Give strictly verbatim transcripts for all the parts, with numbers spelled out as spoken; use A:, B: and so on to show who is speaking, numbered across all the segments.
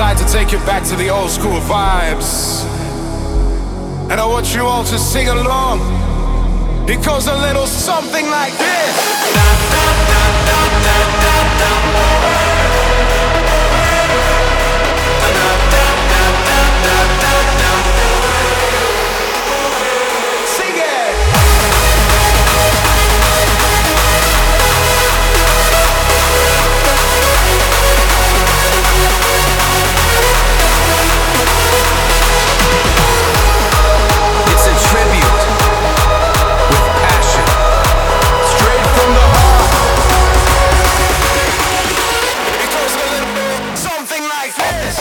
A: decide to take you back to the old school vibes. And I want you all to sing along. It goes a little something like this. Sing it. It's a tribute with passion, straight from the heart. It goes a little bit something like this.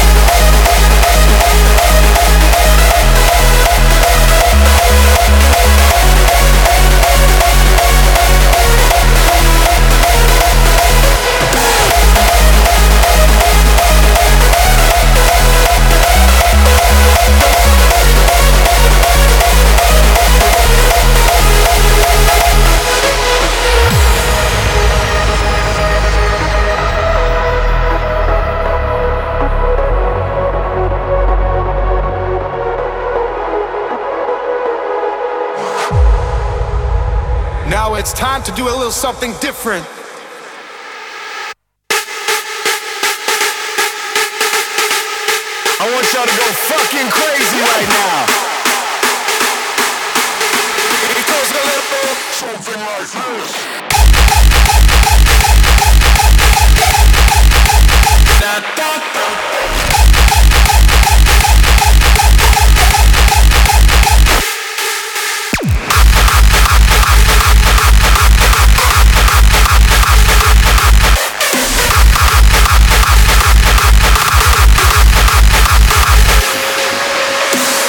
A: Now it's time to do a little something different. I want y'all to go fucking crazy right now. It goes a little something like this.